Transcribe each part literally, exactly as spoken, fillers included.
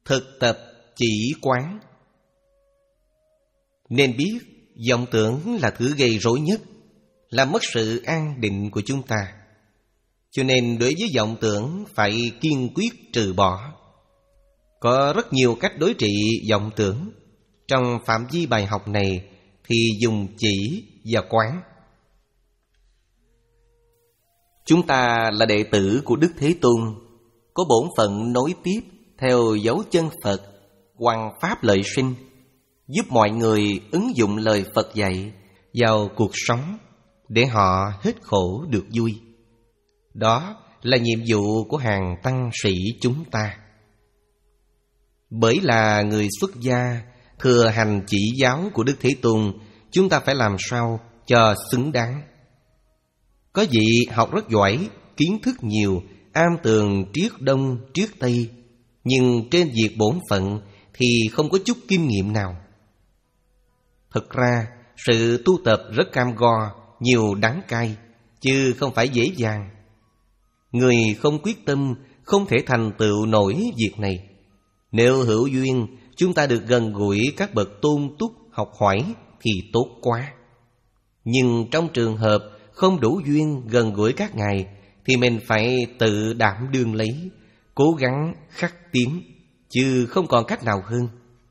thực tập chỉ quán. Nên biết vọng tưởng là thứ gây rối nhất, làm mất sự an định của chúng ta. Cho nên đối với vọng tưởng phải kiên quyết trừ bỏ. Có rất nhiều cách đối trị vọng tưởng. Trong phạm vi bài học này thì dùng chỉ và quán. Chúng ta là đệ tử của Đức Thế Tôn, có bổn phận nối tiếp theo dấu chân Phật, hoằng pháp lợi sinh, giúp mọi người ứng dụng lời Phật dạy vào cuộc sống để họ hết khổ được vui. Đó là nhiệm vụ của hàng tăng sĩ chúng ta. Bởi là người xuất gia thừa hành chỉ giáo của Đức Thế Tôn, chúng ta phải làm sao cho xứng đáng. Có vị học rất giỏi, kiến thức nhiều, am tường triết đông triết tây, nhưng trên việc bổn phận thì không có chút kinh nghiệm nào. Thực ra sự tu tập rất cam go, nhiều đắng cay, chứ không phải dễ dàng. Người không quyết tâm không thể thành tựu nổi việc này. Nếu hữu duyên, chúng ta được gần gũi các bậc tôn túc học hỏi thì tốt quá. Nhưng trong trường hợp không đủ duyên gần gũi các ngài thì mình phải tự đảm đương lấy, cố gắng khắc tiến, chứ không còn cách nào hơn.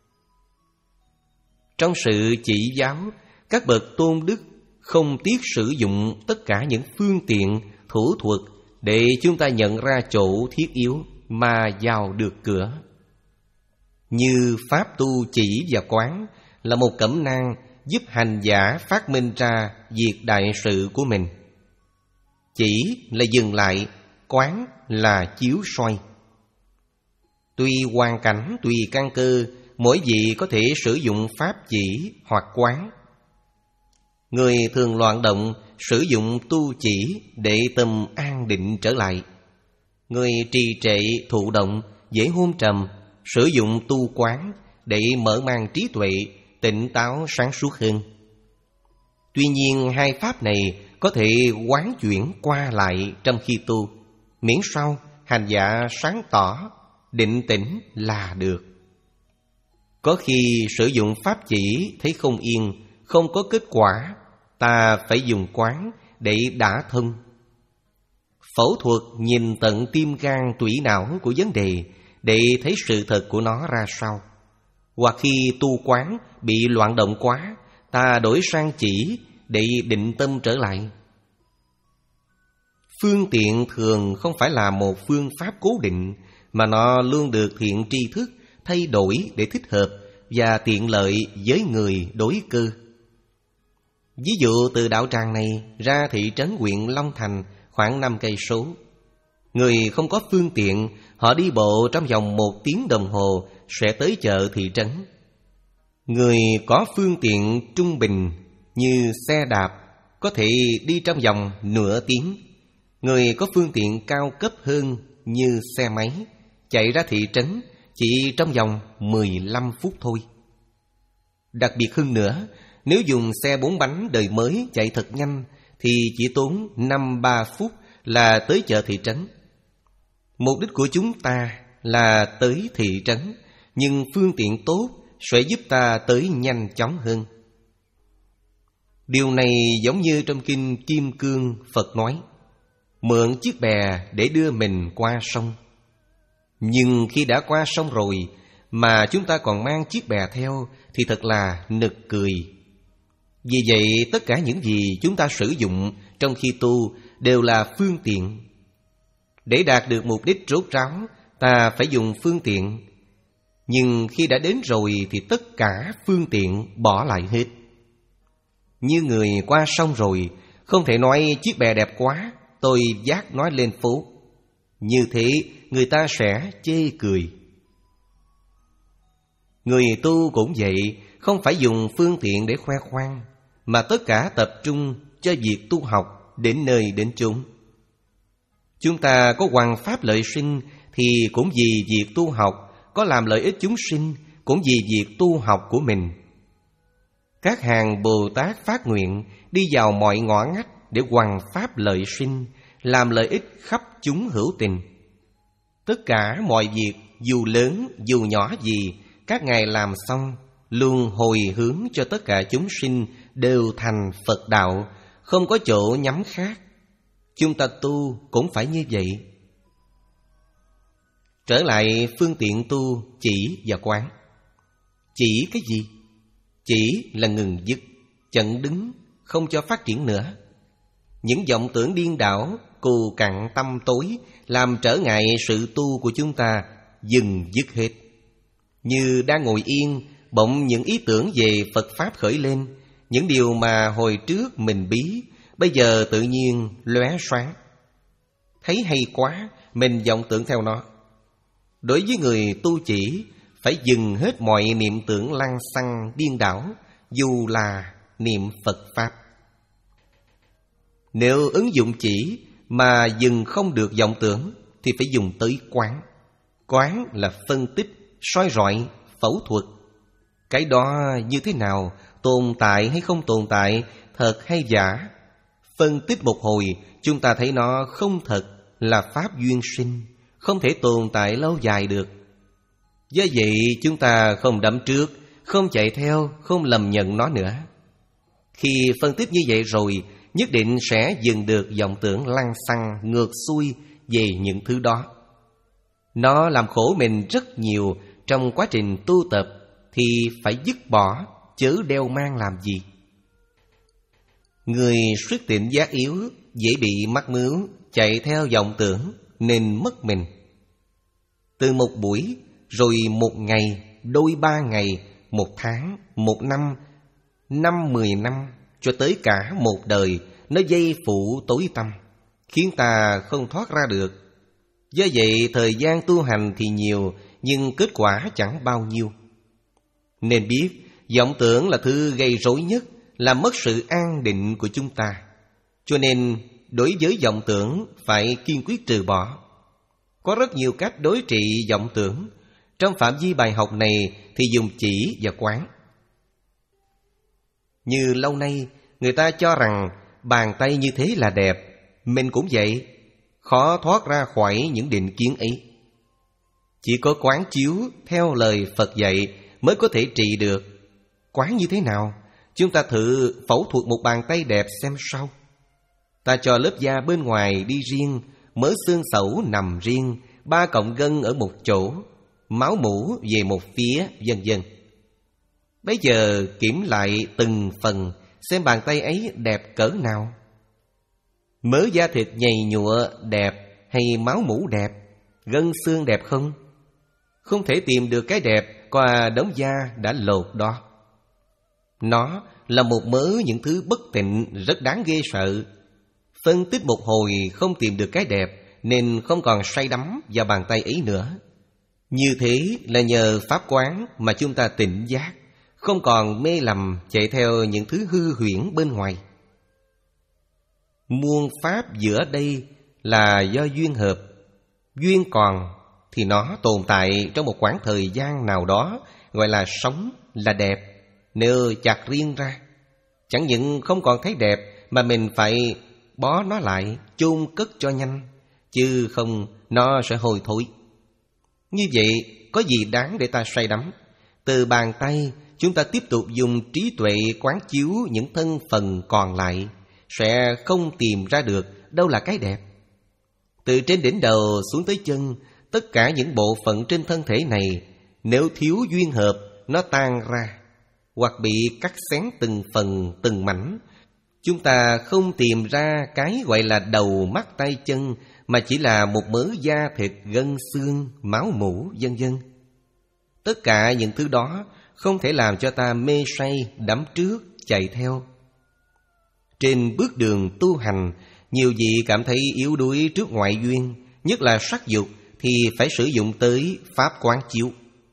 Trong sự chỉ giáo, các bậc tôn đức không tiếc sử dụng tất cả những phương tiện, thủ thuật để chúng ta nhận ra chỗ thiết yếu mà vào được cửa. Như pháp tu chỉ và quán là một cẩm nang giúp hành giả phát minh ra việc đại sự của mình. Chỉ là dừng lại, quán là chiếu soi. Tùy hoàn cảnh, tùy căn cơ, mỗi vị có thể sử dụng pháp chỉ hoặc quán. Người thường loạn động sử dụng tu chỉ để tâm an định trở lại. Người trì trệ thụ động dễ hôn trầm sử dụng tu quán để mở mang trí tuệ, tỉnh táo sáng suốt hơn. Tuy nhiên hai pháp này có thể quán chuyển qua lại trong khi tu, miễn sao hành giả sáng tỏ, định tĩnh là được. Có khi sử dụng pháp chỉ thấy không yên, không có kết quả, ta phải dùng quán để đả thông. Phẫu thuật nhìn tận tim gan tủy não của vấn đề để thấy sự thật của nó ra sao. Hoặc khi tu quán bị loạn động quá, ta đổi sang chỉ để định tâm trở lại. Phương tiện thường không phải là một phương pháp cố định, mà nó luôn được thiện tri thức thay đổi để thích hợp và tiện lợi với người đối cơ. Ví dụ từ đạo tràng này ra thị trấn huyện Long Thành khoảng năm cây số. Người không có phương tiện, họ đi bộ trong vòng một tiếng đồng hồ sẽ tới chợ thị trấn. Người có phương tiện trung bình như xe đạp có thể đi trong vòng nửa tiếng. Người có phương tiện cao cấp hơn như xe máy chạy ra thị trấn chỉ trong vòng mười lăm phút thôi. Đặc biệt hơn nữa, nếu dùng xe bốn bánh đời mới chạy thật nhanh thì chỉ tốn năm ba phút là tới chợ thị trấn. Mục đích của chúng ta là tới thị trấn, nhưng phương tiện tốt sẽ giúp ta tới nhanh chóng hơn. Điều này giống như trong kinh Kim Cương Phật nói, mượn chiếc bè để đưa mình qua sông. Nhưng khi đã qua sông rồi mà chúng ta còn mang chiếc bè theo thì thật là nực cười. Vì vậy tất cả những gì chúng ta sử dụng trong khi tu đều là phương tiện. Để đạt được mục đích rốt ráo, ta phải dùng phương tiện. Nhưng khi đã đến rồi thì tất cả phương tiện bỏ lại hết. Như người qua sông rồi, không thể nói chiếc bè đẹp quá, tôi vác nó lên phố. Như thế người ta sẽ chê cười. Người tu cũng vậy, không phải dùng phương tiện để khoe khoang, mà tất cả tập trung cho việc tu học đến nơi đến chốn. Chúng ta có hoằng pháp lợi sinh thì cũng vì việc tu học, có làm lợi ích chúng sinh cũng vì việc tu học của mình. Các hàng Bồ Tát phát nguyện đi vào mọi ngõ ngách để hoằng pháp lợi sinh, làm lợi ích khắp chúng hữu tình. Tất cả mọi việc dù lớn dù nhỏ gì, các ngài làm xong luôn hồi hướng cho tất cả chúng sinh đều thành Phật đạo, không có chỗ nhắm khác. Chúng ta tu cũng phải như vậy. Trở lại phương tiện tu chỉ và quán. Chỉ cái gì? Chỉ là ngừng dứt, chặn đứng, không cho phát triển nữa. Những vọng tưởng điên đảo, cù cặn tâm tối làm trở ngại sự tu của chúng ta, dừng dứt hết. Như đang ngồi yên, bỗng những ý tưởng về Phật Pháp khởi lên, những điều mà hồi trước mình bí, bây giờ tự nhiên lóe sáng. Thấy hay quá, mình vọng tưởng theo nó. Đối với người tu chỉ, phải dừng hết mọi niệm tưởng lăng xăng điên đảo, dù là niệm Phật Pháp. Nếu ứng dụng chỉ mà dừng không được vọng tưởng, thì phải dùng tới quán. Quán là phân tích, soi rọi, phẫu thuật. Cái đó như thế nào, tồn tại hay không tồn tại, thật hay giả. Phân tích một hồi, chúng ta thấy nó không thật, là pháp duyên sinh, không thể tồn tại lâu dài được. Do vậy chúng ta không đắm trước, không chạy theo, không lầm nhận nó nữa. Khi phân tích như vậy rồi, nhất định sẽ dừng được vọng tưởng lăng xăng ngược xuôi về những thứ đó. Nó làm khổ mình rất nhiều trong quá trình tu tập, thì phải dứt bỏ, chớ đeo mang làm gì. Người xuất tịnh giác yếu dễ bị mắc mưu, chạy theo vọng tưởng nên mất mình. Từ một buổi, rồi một ngày, đôi ba ngày, một tháng, một năm, năm mười năm, cho tới cả một đời, nó dây phụ tối tăm, khiến ta không thoát ra được. Do vậy thời gian tu hành thì nhiều, nhưng kết quả chẳng bao nhiêu. Nên biết vọng tưởng là thứ gây rối nhất, làm mất sự an định của chúng ta. Cho nên đối với vọng tưởng phải kiên quyết trừ bỏ. Có rất nhiều cách đối trị vọng tưởng. Trong phạm vi bài học này thì dùng chỉ và quán. Như lâu nay người ta cho rằng bàn tay như thế là đẹp, mình cũng vậy, khó thoát ra khỏi những định kiến ấy. Chỉ có quán chiếu theo lời Phật dạy mới có thể trị được. Quán như thế nào? Chúng ta thử phẫu thuật một bàn tay đẹp xem sao. Ta cho lớp da bên ngoài đi riêng, mớ xương sẩu nằm riêng, ba cọng gân ở một chỗ, máu mủ về một phía, vân vân. Bây giờ kiểm lại từng phần, xem bàn tay ấy đẹp cỡ nào. Mớ da thịt nhầy nhụa đẹp hay máu mủ đẹp, gân xương đẹp không? Không thể tìm được cái đẹp qua đống da đã lột đó. Nó là một mớ những thứ bất tịnh rất đáng ghê sợ. Phân tích một hồi không tìm được cái đẹp, nên không còn say đắm vào bàn tay ấy nữa. Như thế là nhờ pháp quán mà chúng ta tỉnh giác, không còn mê lầm chạy theo những thứ hư huyễn bên ngoài. Muôn pháp giữa đây là do duyên hợp. Duyên còn thì nó tồn tại trong một khoảng thời gian nào đó, gọi là sống, là đẹp. Nếu chặt riêng ra, chẳng những không còn thấy đẹp, mà mình phải bó nó lại, chôn cất cho nhanh, chứ không nó sẽ hôi thối. Như vậy có gì đáng để ta say đắm? Từ bàn tay chúng ta tiếp tục dùng trí tuệ quán chiếu những thân phần còn lại, sẽ không tìm ra được đâu là cái đẹp. Từ trên đỉnh đầu xuống tới chân, tất cả những bộ phận trên thân thể này, nếu thiếu duyên hợp, nó tan ra, hoặc bị cắt xén từng phần từng mảnh. Chúng ta không tìm ra cái gọi là đầu mắt tay chân, mà chỉ là một mớ da thịt, gân xương, máu mủ, vân vân. Tất cả những thứ đó không thể làm cho ta mê say, đắm trước, chạy theo. Trên bước đường tu hành, nhiều vị cảm thấy yếu đuối trước ngoại duyên, nhất là sắc dục, thì phải sử dụng tới pháp quán chiếu.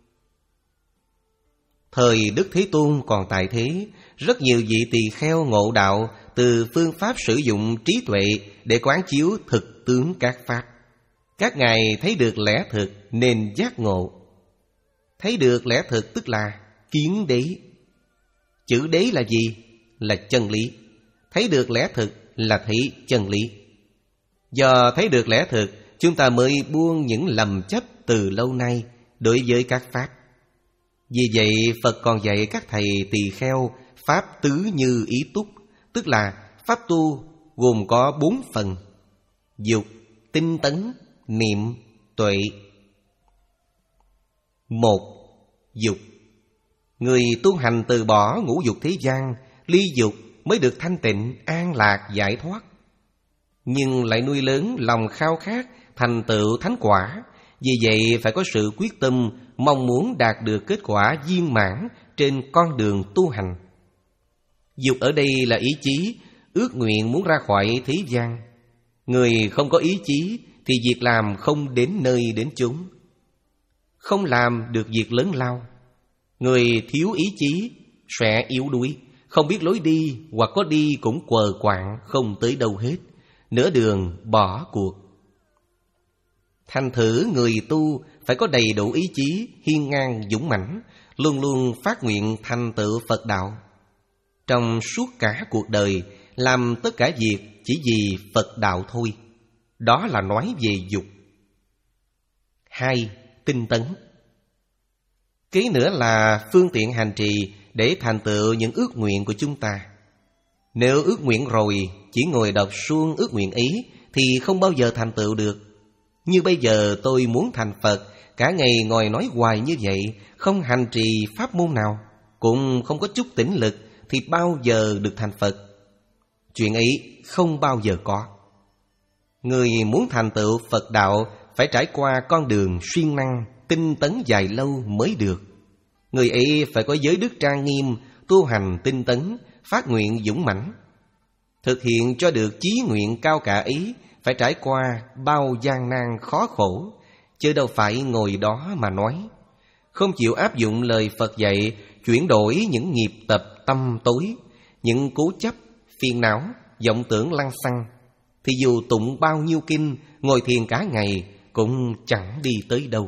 Thời Đức Thế Tôn còn tại thế, rất nhiều vị tỳ kheo ngộ đạo từ phương pháp sử dụng trí tuệ để quán chiếu thực tướng các pháp. Các ngài thấy được lẽ thực nên giác ngộ. Thấy được lẽ thực tức là kiến đế. Chữ đế là gì? Là chân lý. Thấy được lẽ thực là thấy chân lý. Do thấy được lẽ thực, chúng ta mới buông những lầm chấp từ lâu nay, đối với các pháp. Vì vậy Phật còn dạy các thầy tỳ kheo pháp tứ như ý túc, tức là pháp tu gồm có bốn phần: dục, tinh tấn, niệm, tuệ. Một, dục. Người tu hành từ bỏ ngũ dục thế gian, ly dục mới được thanh tịnh, an lạc, giải thoát. Nhưng lại nuôi lớn lòng khao khát thành tựu thánh quả. Vì vậy phải có sự quyết tâm, mong muốn đạt được kết quả viên mãn trên con đường tu hành. Dục ở đây là ý chí, ước nguyện muốn ra khỏi thế gian. Người không có ý chí thì việc làm không đến nơi đến chốn, không làm được việc lớn lao. Người thiếu ý chí sẽ yếu đuối, không biết lối đi, hoặc có đi cũng quờ quạng, không tới đâu hết, nửa đường bỏ cuộc. Thành thử người tu phải có đầy đủ ý chí, hiên ngang dũng mãnh, luôn luôn phát nguyện thành tựu Phật đạo. Trong suốt cả cuộc đời, làm tất cả việc chỉ vì Phật đạo thôi. Đó là nói về dục. Hai, tinh tấn. Kế nữa là phương tiện hành trì để thành tựu những ước nguyện của chúng ta. Nếu ước nguyện rồi, chỉ ngồi đọc suông ước nguyện ấy thì không bao giờ thành tựu được. Như bây giờ tôi muốn thành Phật, cả ngày ngồi nói hoài như vậy, không hành trì pháp môn nào, cũng không có chút tĩnh lực, thì bao giờ được thành Phật? Chuyện ấy không bao giờ có. Người muốn thành tựu Phật đạo phải trải qua con đường siêng năng, tinh tấn dài lâu mới được. Người ấy phải có giới đức trang nghiêm, tu hành tinh tấn, phát nguyện dũng mãnh. Thực hiện cho được chí nguyện cao cả ấy phải trải qua bao gian nan khó khổ, chứ đâu phải ngồi đó mà nói. Không chịu áp dụng lời Phật dạy, chuyển đổi những nghiệp tập tâm tối, những cố chấp, phiền não, vọng tưởng lăng xăng, thì dù tụng bao nhiêu kinh, ngồi thiền cả ngày cũng chẳng đi tới đâu.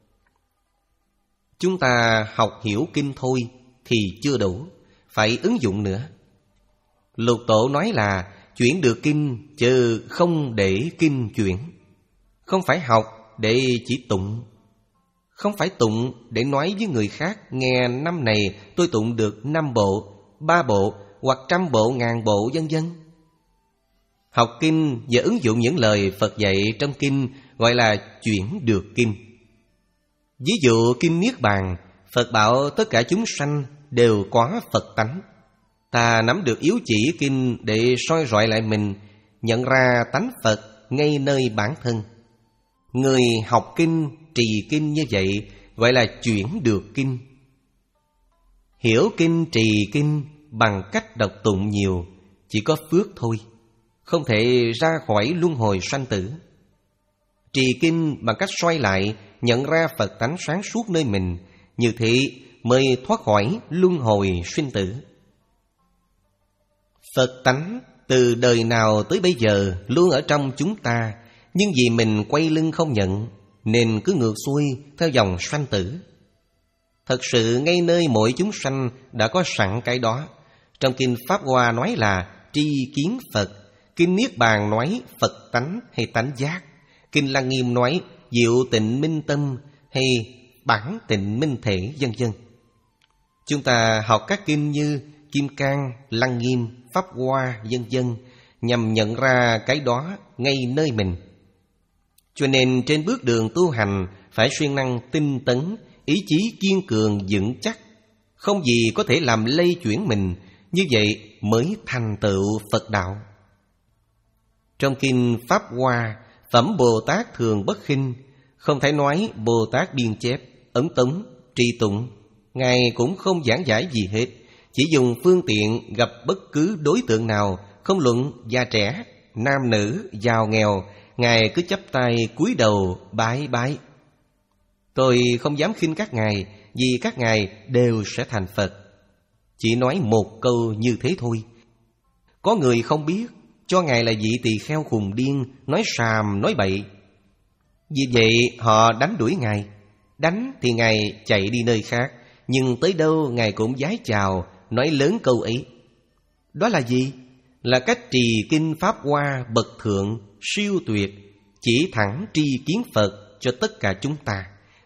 Chúng ta học hiểu kinh thôi thì chưa đủ, phải ứng dụng nữa. Lục Tổ nói là chuyển được kinh chứ không để kinh chuyển. Không phải học để chỉ tụng, không phải tụng để nói với người khác nghe năm này tôi tụng được năm bộ, ba bộ hoặc trăm bộ, ngàn bộ vân vân. Học kinh và ứng dụng những lời Phật dạy trong kinh gọi là chuyển được kinh. Ví dụ kinh Niết Bàn, Phật bảo tất cả chúng sanh đều có Phật tánh. Ta nắm được yếu chỉ kinh để soi rọi lại mình, nhận ra tánh Phật ngay nơi bản thân. Người học kinh, trì kinh như vậy gọi là chuyển được kinh. Hiểu kinh, trì kinh bằng cách đọc tụng nhiều chỉ có phước thôi, không thể ra khỏi luân hồi sanh tử. Trì kinh bằng cách soi lại, nhận ra Phật tánh sáng suốt nơi mình, như thế mới thoát khỏi luân hồi sinh tử. Phật tánh từ đời nào tới bây giờ luôn ở trong chúng ta, nhưng vì mình quay lưng không nhận nên cứ ngược xuôi theo dòng sanh tử. Thật sự ngay nơi mỗi chúng sanh đã có sẵn cái đó. Trong kinh Pháp Hoa nói là tri kiến Phật, kinh Niết Bàn nói Phật tánh hay tánh giác, kinh Lăng Nghiêm nói diệu tịnh minh tâm hay bản tịnh minh thể, vân vân. Chúng ta học các kinh như Kim Cang, Lăng Nghiêm, Pháp Hoa, vân vân nhằm nhận ra cái đó ngay nơi mình. Cho nên trên bước đường tu hành phải siêng năng tinh tấn, ý chí kiên cường vững chắc, không gì có thể làm lay chuyển mình, như vậy mới thành tựu Phật đạo. Trong kinh Pháp Hoa, Phẩm Bồ Tát Thường Bất Khinh không thể nói Bồ Tát biên chép, ấn tống, trì tụng. Ngài cũng không giảng giải gì hết, chỉ dùng phương tiện gặp bất cứ đối tượng nào, không luận già trẻ, nam nữ, giàu nghèo, Ngài cứ chắp tay cúi đầu bái bái. Tôi không dám khinh các ngài, vì các ngài đều sẽ thành Phật. Chỉ nói một câu như thế thôi. Có người không biết, cho ngài là vị tỳ kheo khùng điên, nói sàm nói bậy. Vì vậy họ đánh đuổi ngài. Đánh thì ngài chạy đi nơi khác, nhưng tới đâu ngài cũng vái chào, nói lớn câu ấy. Đó là gì? Là cách trì kinh Pháp Hoa bậc thượng, siêu tuyệt, chỉ thẳng tri kiến Phật cho tất cả chúng ta.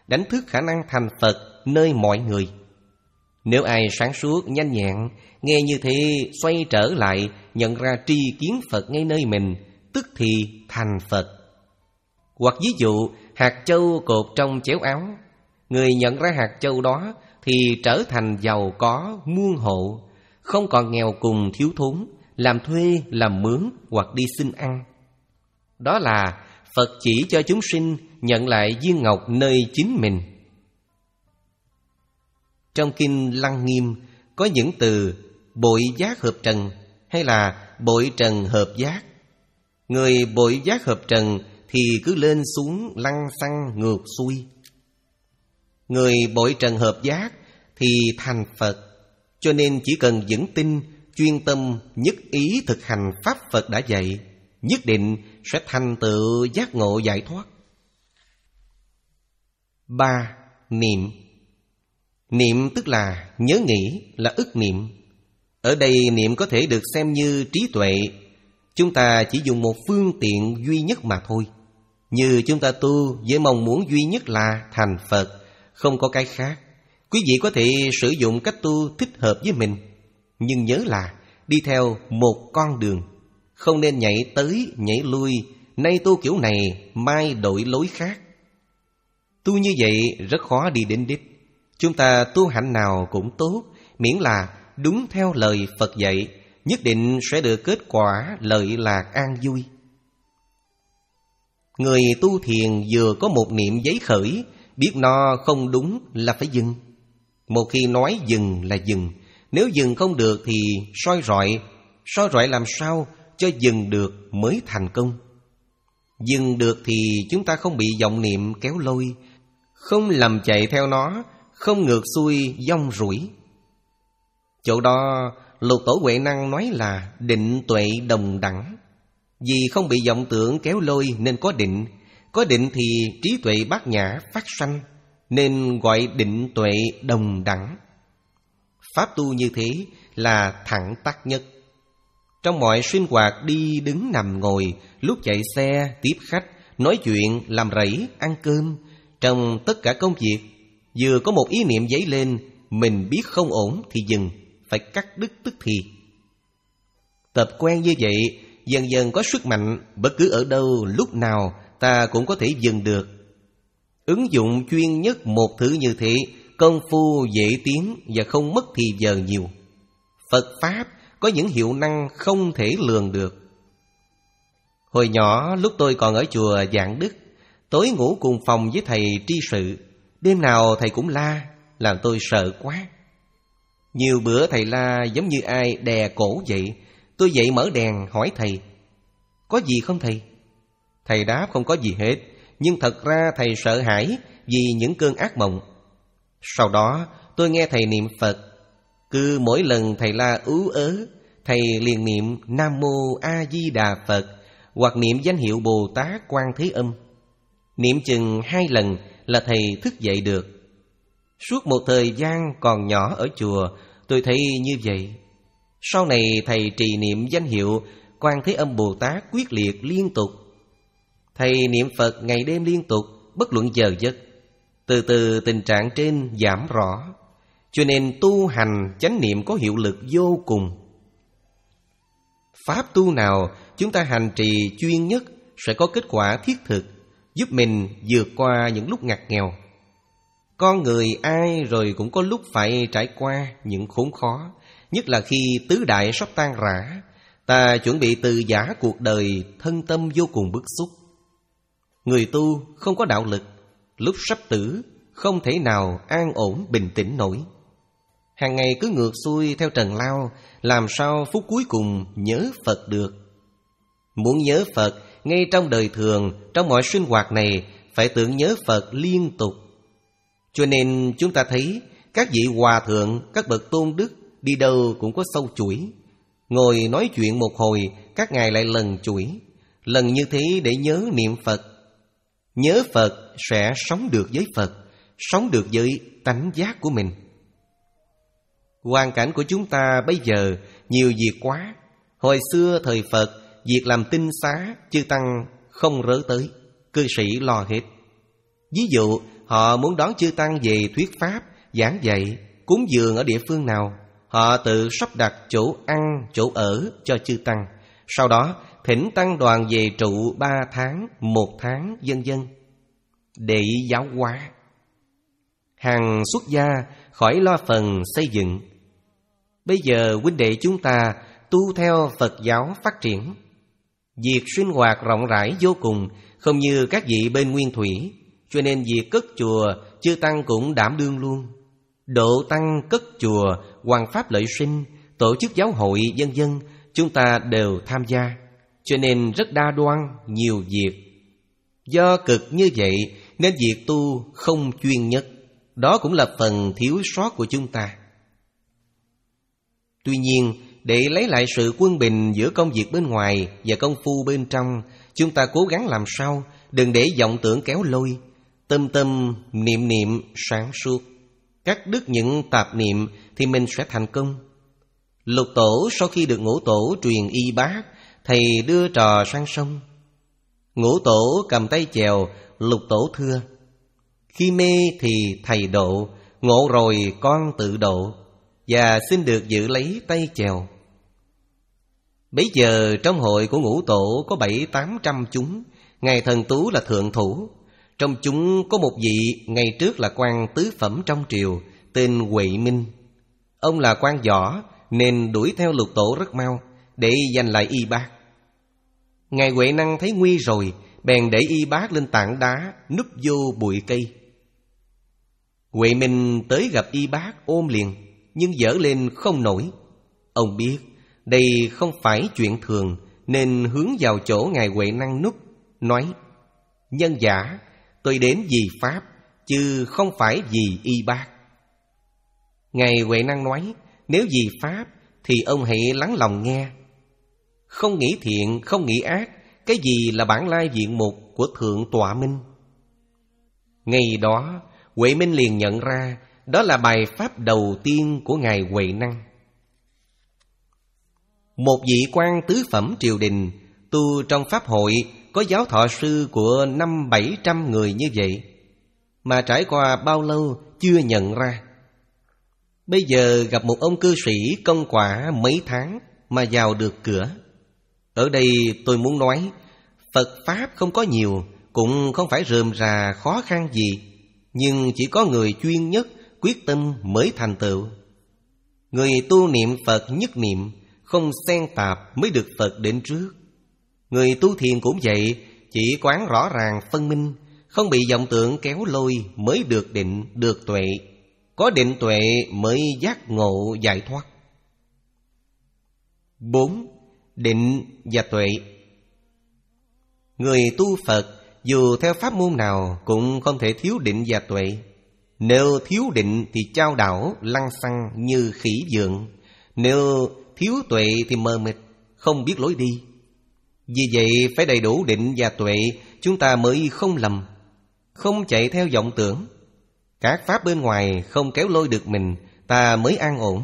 đánh thức khả năng thành Phật nơi mọi người. Nếu ai sáng suốt, nhanh nhẹn, nghe như thế xoay trở lại, nhận ra tri kiến Phật ngay nơi mình, tức thì thành Phật. Hoặc ví dụ, hạt châu cột trong chéo áo, người nhận ra hạt châu đó thì trở thành giàu có muôn hộ, không còn nghèo cùng thiếu thốn, làm thuê, làm mướn hoặc đi xin ăn. Đó là Phật chỉ cho chúng sinh nhận lại viên ngọc nơi chính mình. Trong kinh Lăng Nghiêm có những từ bội giác hợp trần hay là bội trần hợp giác. Người bội giác hợp trần thì cứ lên xuống lăng xăng ngược xuôi. Người bội trần hợp giác thì thành Phật. Cho nên chỉ cần vững tin, chuyên tâm, nhất ý thực hành Pháp Phật đã dạy, nhất định sẽ thành tựu giác ngộ giải thoát. Ba. Niệm. Niệm tức là nhớ nghĩ, là ức niệm. Ở đây niệm có thể được xem như trí tuệ. Chúng ta chỉ dùng một phương tiện duy nhất mà thôi. Như chúng ta tu với mong muốn duy nhất là thành Phật, không có cái khác. Quý vị có thể sử dụng cách tu thích hợp với mình, nhưng nhớ là đi theo một con đường, không nên nhảy tới nhảy lui, nay tu kiểu này, mai đổi lối khác. Tu như vậy rất khó đi đến đích. Chúng ta tu hạnh nào cũng tốt, miễn là đúng theo lời Phật dạy, nhất định sẽ được kết quả lợi lạc an vui. Người tu thiền vừa có một niệm giấy khởi, biết nó không đúng là phải dừng. Một khi nói dừng là dừng, nếu dừng không được thì soi rọi. Soi rọi làm sao cho dừng được mới thành công. Dừng được thì chúng ta không bị vọng niệm kéo lôi, không lầm chạy theo nó, không ngược xuôi dông rủi. Chỗ đó Lục Tổ Huệ Năng nói là định tuệ đồng đẳng. Vì không bị vọng tưởng kéo lôi nên có định. Có định thì trí tuệ bát nhã phát sanh, nên gọi định tuệ đồng đẳng. Pháp tu như thế là thẳng tắc nhất. Trong mọi sinh hoạt đi đứng nằm ngồi, lúc chạy xe, tiếp khách, nói chuyện, làm rẫy, ăn cơm, trong tất cả công việc, vừa có một ý niệm dấy lên, mình biết không ổn thì dừng, phải cắt đứt tức thì. Tập quen như vậy, dần dần có sức mạnh, bất cứ ở đâu, lúc nào ta cũng có thể dừng được. Ứng dụng chuyên nhất một thứ như thế, công phu dễ tiến và không mất thì giờ nhiều. Phật Pháp có những hiệu năng không thể lường được. Hồi nhỏ lúc tôi còn ở chùa Vạn Đức, tối ngủ cùng phòng với thầy tri sự, đêm nào thầy cũng la, làm tôi sợ quá. Nhiều bữa thầy la giống như ai đè cổ vậy. Tôi dậy mở đèn hỏi thầy, có gì không thầy? Thầy đáp không có gì hết, nhưng thật ra thầy sợ hãi vì những cơn ác mộng. Sau đó tôi nghe thầy niệm Phật. Cứ mỗi lần thầy la ú ớ, thầy liền niệm Nam Mô A Di Đà Phật hoặc niệm danh hiệu Bồ Tát Quan Thế Âm. Niệm chừng hai lần là thầy thức dậy được. Suốt một thời gian còn nhỏ ở chùa, tôi thấy như vậy. Sau này thầy trì niệm danh hiệu Quan Thế Âm Bồ Tát quyết liệt liên tục. Thầy niệm Phật ngày đêm liên tục, bất luận giờ giấc. Từ từ tình trạng trên giảm rõ. Cho nên tu hành chánh niệm có hiệu lực vô cùng. Pháp tu nào chúng ta hành trì chuyên nhất sẽ có kết quả thiết thực, giúp mình vượt qua những lúc ngặt nghèo. Con người ai rồi cũng có lúc phải trải qua những khốn khó, nhất là khi tứ đại sắp tan rã, ta chuẩn bị từ giã cuộc đời, thân tâm vô cùng bức xúc. Người tu không có đạo lực, lúc sắp tử không thể nào an ổn bình tĩnh nổi. Hàng ngày cứ ngược xuôi theo trần lao, làm sao phút cuối cùng nhớ Phật được. Muốn nhớ Phật, ngay trong đời thường, trong mọi sinh hoạt này, phải tưởng nhớ Phật liên tục. Cho nên chúng ta thấy các vị hòa thượng, các bậc tôn đức đi đâu cũng có sâu chuỗi. Ngồi nói chuyện một hồi, các ngài lại lần chuỗi. Lần như thế để nhớ niệm Phật. Nhớ Phật sẽ sống được với Phật, sống được với tánh giác của mình. Hoàn cảnh của chúng ta bây giờ nhiều việc quá. Hồi xưa thời Phật, việc làm tinh xá, chư tăng không rớ tới, cư sĩ lo hết. Ví dụ, họ muốn đón chư Tăng về thuyết pháp, giảng dạy, cúng dường ở địa phương nào, họ tự sắp đặt chỗ ăn, chỗ ở cho chư Tăng. Sau đó thỉnh Tăng đoàn về trụ ba tháng, một tháng, vân vân, để giáo hóa. Hàng xuất gia khỏi lo phần xây dựng. Bây giờ huynh đệ chúng ta tu theo Phật giáo phát triển, việc sinh hoạt rộng rãi vô cùng, không như các vị bên Nguyên Thủy. Cho nên việc cất chùa, chư Tăng cũng đảm đương luôn. Độ Tăng cất chùa, hoằng pháp lợi sinh, tổ chức giáo hội vân vân, chúng ta đều tham gia. Cho nên rất đa đoan, nhiều việc. Do cực như vậy nên việc tu không chuyên nhất. Đó cũng là phần thiếu sót của chúng ta. Tuy nhiên, để lấy lại sự quân bình giữa công việc bên ngoài và công phu bên trong, chúng ta cố gắng làm sao đừng để vọng tưởng kéo lôi. Tâm tâm niệm niệm sáng suốt, cắt đứt những tạp niệm thì mình sẽ thành công. Lục tổ sau khi được ngũ tổ truyền y bát, thầy đưa trò sang sông. Ngũ tổ cầm tay chèo, lục tổ thưa: khi mê thì thầy độ, ngộ rồi con tự độ, và xin được giữ lấy tay chèo. Bấy giờ trong hội của ngũ tổ có bảy tám trăm chúng. Ngài Thần Tú là thượng thủ. Trong chúng có một vị ngày trước là quan tứ phẩm trong triều, tên Huệ Minh. Ông là quan võ nên đuổi theo lục tổ rất mau để giành lại y bát. Ngài Huệ Năng thấy nguy rồi, bèn để y bát lên tảng đá, núp vô bụi cây. Huệ Minh tới gặp y bát ôm liền, nhưng dở lên không nổi. Ông biết đây không phải chuyện thường, nên hướng vào chỗ Ngài Huệ Năng núp, nói: nhân giả, tôi đến vì Pháp, chứ không phải vì y bát. Ngài Huệ Năng nói: nếu vì Pháp thì ông hãy lắng lòng nghe. Không nghĩ thiện, không nghĩ ác, cái gì là bản lai diện mục của Thượng Tọa Minh? Ngày đó Huệ Minh liền nhận ra đó là bài pháp đầu tiên của Ngài Huệ Năng. Một vị quan tứ phẩm triều đình tu trong pháp hội có giáo thọ sư của năm bảy trăm người như vậy, mà trải qua bao lâu chưa nhận ra. Bây giờ gặp một ông cư sĩ công quả mấy tháng mà vào được cửa. Ở đây tôi muốn nói, Phật Pháp không có nhiều, cũng không phải rườm rà khó khăn gì, nhưng chỉ có người chuyên nhất, quyết tâm mới thành tựu. Người tu niệm Phật nhất niệm, không xen tạp mới được Phật đến trước. Người tu thiền cũng vậy, chỉ quán rõ ràng phân minh, không bị vọng tưởng kéo lôi mới được định, được tuệ. Có định tuệ mới giác ngộ giải thoát. Bốn. Định và tuệ. Người tu Phật dù theo pháp môn nào cũng không thể thiếu định và tuệ. Nếu thiếu định thì chao đảo, lăng xăng như khỉ vượng. Nếu thiếu tuệ thì mờ mịt, không biết lối đi. Vì vậy phải đầy đủ định và tuệ, chúng ta mới không lầm, không chạy theo vọng tưởng. Các pháp bên ngoài không kéo lôi được mình, ta mới an ổn.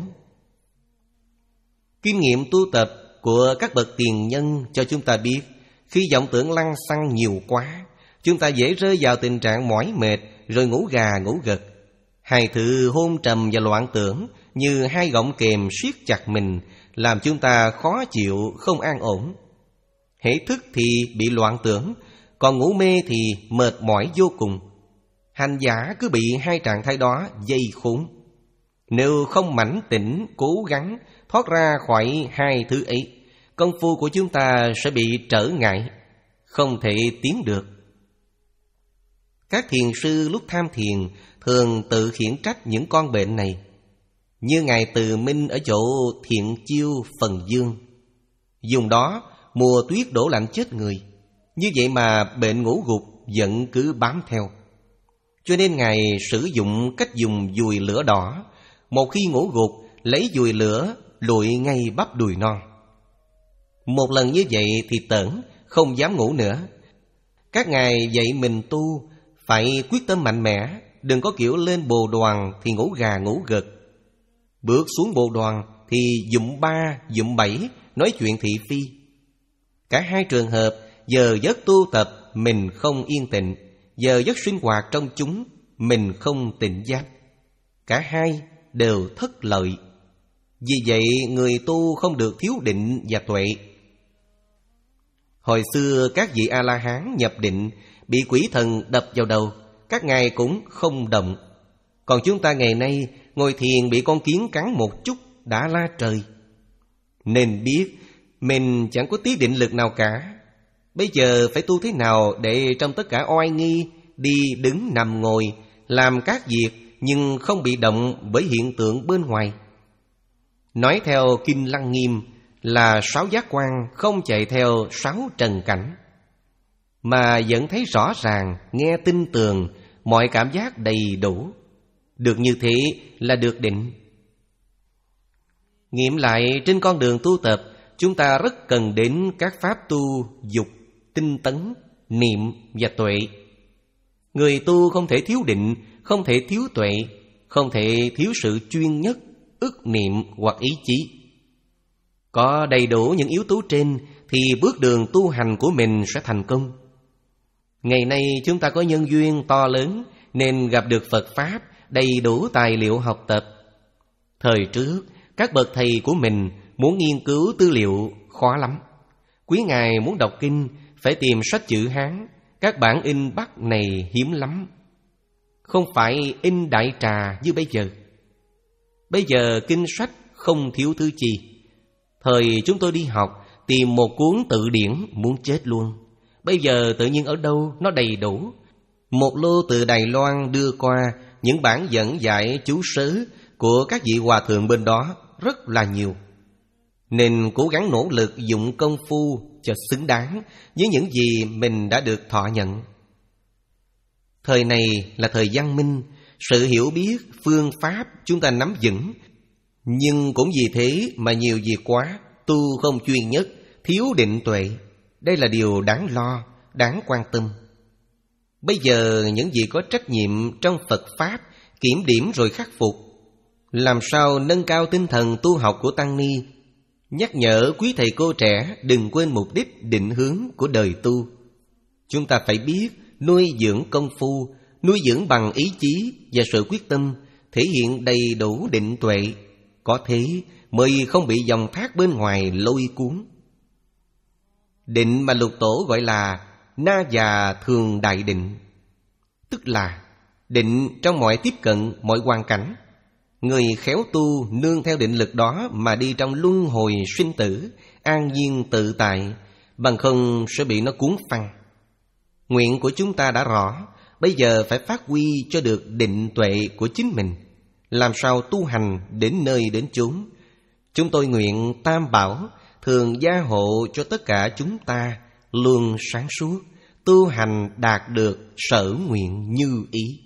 Kinh nghiệm tu tập của các bậc tiền nhân cho chúng ta biết, khi vọng tưởng lăng xăng nhiều quá, chúng ta dễ rơi vào tình trạng mỏi mệt, rồi ngủ gà ngủ gật. Hai thứ hôn trầm và loạn tưởng như hai gọng kềm siết chặt mình, làm chúng ta khó chịu, không an ổn. Hễ thức thì bị loạn tưởng, còn ngủ mê thì mệt mỏi vô cùng. Hành giả cứ bị hai trạng thái đó dây khốn. Nếu không mảnh tỉnh, cố gắng thoát ra khỏi hai thứ ấy, công phu của chúng ta sẽ bị trở ngại, không thể tiến được. Các thiền sư lúc tham thiền thường tự khiển trách những con bệnh này, như Ngài Từ Minh ở chỗ Thiện Chiêu, Phần Dương. Dùng đó mùa tuyết đổ lạnh chết người, như vậy mà bệnh ngủ gục vẫn cứ bám theo. Cho nên Ngài sử dụng cách dùng dùi lửa đỏ. Một khi ngủ gục, lấy dùi lửa lụi ngay bắp đùi non. Một lần như vậy thì tởn, không dám ngủ nữa. Các ngài dạy mình tu phải quyết tâm mạnh mẽ, đừng có kiểu lên bồ đoàn thì ngủ gà ngủ gật, bước xuống bồ đoàn thì dụm ba dụm bảy, nói chuyện thị phi. Cả hai trường hợp, giờ giấc tu tập mình không yên tịnh, giờ giấc sinh hoạt trong chúng mình không tỉnh giác. Cả hai đều thất lợi. Vì vậy người tu không được thiếu định và tuệ. Hồi xưa các vị A-la-hán nhập định, bị quỷ thần đập vào đầu, các ngài cũng không động. Còn chúng ta ngày nay ngồi thiền bị con kiến cắn một chút đã la trời. Nên biết mình chẳng có tí định lực nào cả. Bây giờ phải tu thế nào để trong tất cả oai nghi, đi đứng nằm ngồi, làm các việc nhưng không bị động bởi hiện tượng bên ngoài. Nói theo Kinh Lăng Nghiêm là sáu giác quan không chạy theo sáu trần cảnh, mà vẫn thấy rõ ràng, nghe tin tường, mọi cảm giác đầy đủ. Được như thế là được định. Nghiệm lại trên con đường tu tập, chúng ta rất cần đến các pháp tu dục, tinh tấn, niệm và tuệ. Người tu không thể thiếu định, không thể thiếu tuệ, không thể thiếu sự chuyên nhất, ức niệm hoặc ý chí. Có đầy đủ những yếu tố trên thì bước đường tu hành của mình sẽ thành công. Ngày nay chúng ta có nhân duyên to lớn nên gặp được Phật Pháp, đầy đủ tài liệu học tập. Thời trước, các bậc thầy của mình muốn nghiên cứu tư liệu khó lắm. Quý ngài muốn đọc kinh phải tìm sách chữ Hán, các bản in Bắc này hiếm lắm. Không phải in đại trà như bây giờ. Bây giờ kinh sách không thiếu thứ chi. Thời chúng tôi đi học, tìm một cuốn tự điển muốn chết luôn. Bây giờ tự nhiên ở đâu nó đầy đủ. Một lô từ Đài Loan đưa qua, những bản dẫn dạy chú sớ của các vị hòa thượng bên đó rất là nhiều. Nên cố gắng nỗ lực dụng công phu cho xứng đáng với những gì mình đã được thọ nhận. Thời này là thời văn minh, sự hiểu biết, phương pháp chúng ta nắm vững. Nhưng cũng vì thế mà nhiều việc quá, tu không chuyên nhất, thiếu định tuệ. Đây là điều đáng lo, đáng quan tâm. Bây giờ những gì có trách nhiệm trong Phật Pháp, kiểm điểm rồi khắc phục. Làm sao nâng cao tinh thần tu học của Tăng Ni, nhắc nhở quý thầy cô trẻ đừng quên mục đích định hướng của đời tu. Chúng ta phải biết nuôi dưỡng công phu, nuôi dưỡng bằng ý chí và sự quyết tâm, thể hiện đầy đủ định tuệ. Có thế mới không bị dòng thác bên ngoài lôi cuốn. Định mà Lục Tổ gọi là Na Già Thường Đại Định, tức là định trong mọi tiếp cận, mọi hoàn cảnh. Người khéo tu nương theo định lực đó mà đi trong luân hồi sinh tử, an nhiên tự tại, bằng không sẽ bị nó cuốn phăng. Nguyện của chúng ta đã rõ, bây giờ phải phát huy cho được định tuệ của chính mình, làm sao tu hành đến nơi đến chốn. Chúng tôi nguyện Tam Bảo thường gia hộ cho tất cả chúng ta luôn sáng suốt, tu hành đạt được sở nguyện như ý.